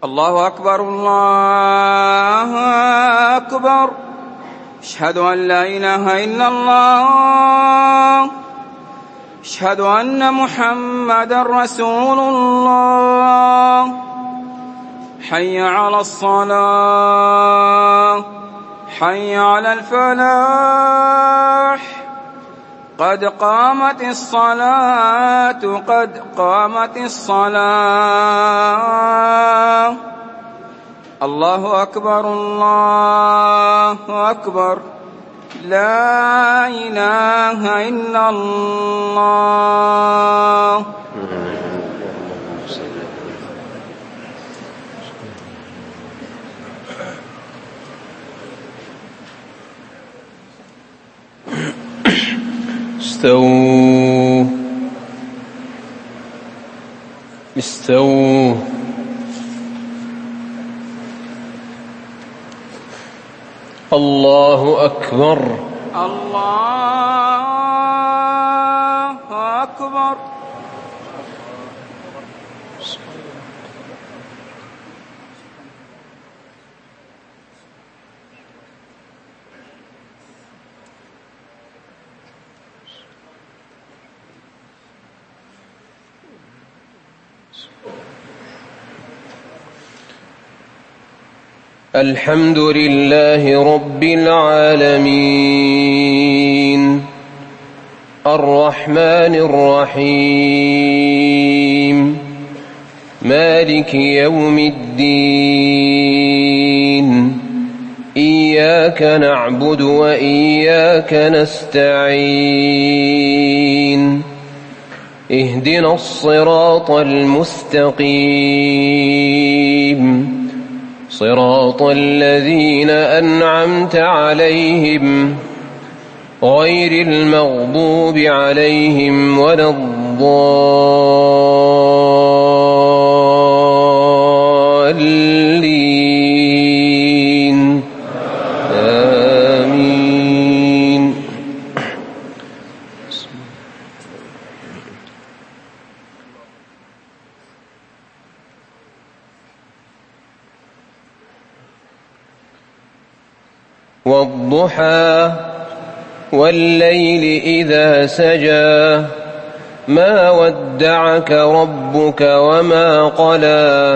الله أكبر الله أكبر. أشهد أن لا إله إلا الله. أشهد أن محمدا رسول الله. حي على الصلاة، حي على الفلاح. قد قامت الصلاة، قد قامت الصلاة. الله أكبر الله أكبر. لا إله إلا الله. استووا استووا. الله أكبر الله أكبر. الحمد لله رب العالمين، الرحمن الرحيم، مالك يوم الدين. إياك نعبد وإياك نستعين. اهدنا الصراط المستقيم، صراط الذين أنعمت عليهم غير المغضوب عليهم ولا الضالين. آمين. والضحى والليل إذا سجى، ما ودعك ربك وما قلى،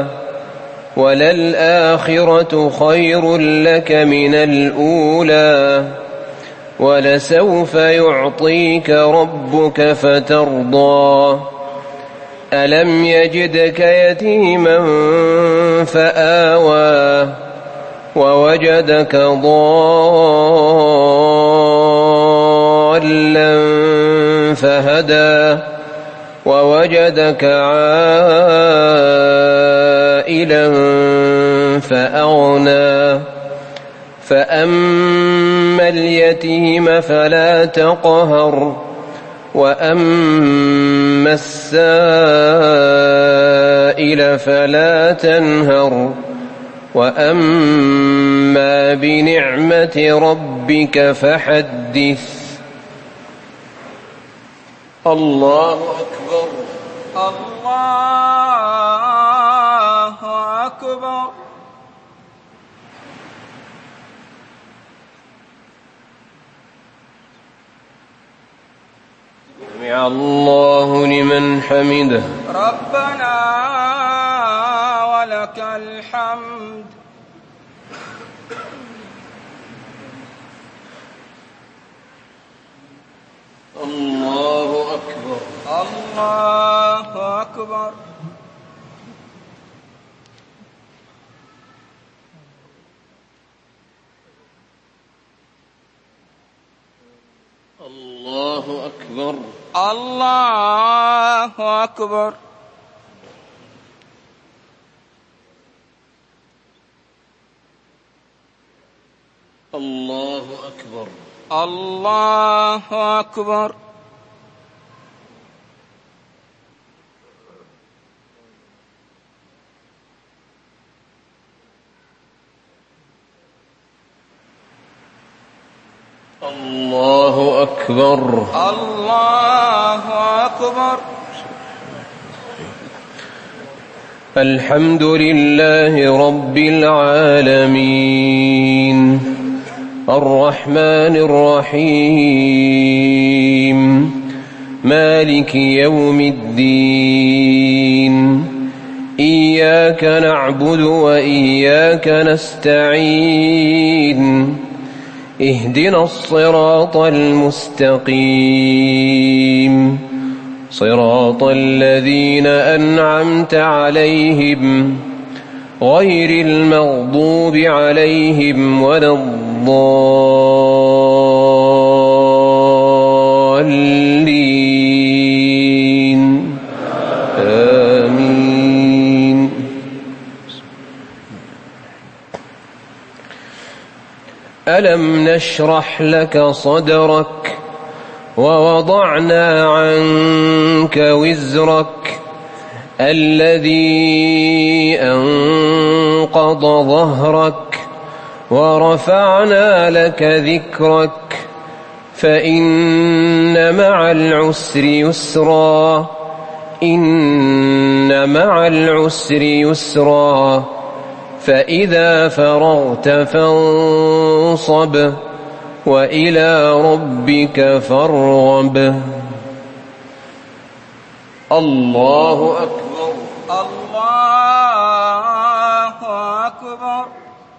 وللآخرة خير لك من الأولى، ولسوف يعطيك ربك فترضى. ألم يجدك يتيما فآوى، ووجدك ضالا فهدى، ووجدك عائلا فأغنى. فأما اليتيم فلا تقهر، وأما السائل فلا تنهر، وأما بنعمة ربك فحدث. الله أكبر الله أكبر. سمع الله لمن حمده. ربنا ولك الحمد. الله أكبر الله أكبر. الله أكبر الله أكبر. الله أكبر الله أكبر. الله أكبر الله أكبر. الحمد لله رب العالمين الرحمن الرحيم مالك يوم الدين إياك نعبد وإياك نستعين اهدنا الصراط المستقيم صراط الذين أنعمت عليهم غير المغضوب عليهم ولا الضالين آمين. ألم نشرح لك صدرك ووضعنا عنك وزرك الذي أنقض ظهرك ورفعنا لك ذكرك فإن مع العسر يسرا إن مع العسر يسرا فإذا فرغت فانصب وإلى ربك فارغب. الله أكبر. الله أكبر.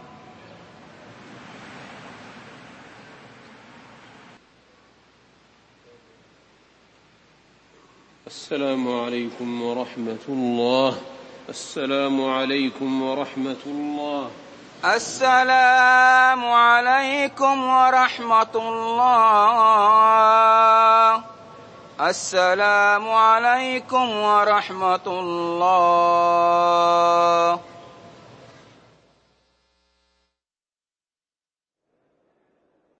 السلام عليكم ورحمة الله. السلام عليكم ورحمة الله. السلام عليكم ورحمة الله. السلام عليكم ورحمة الله.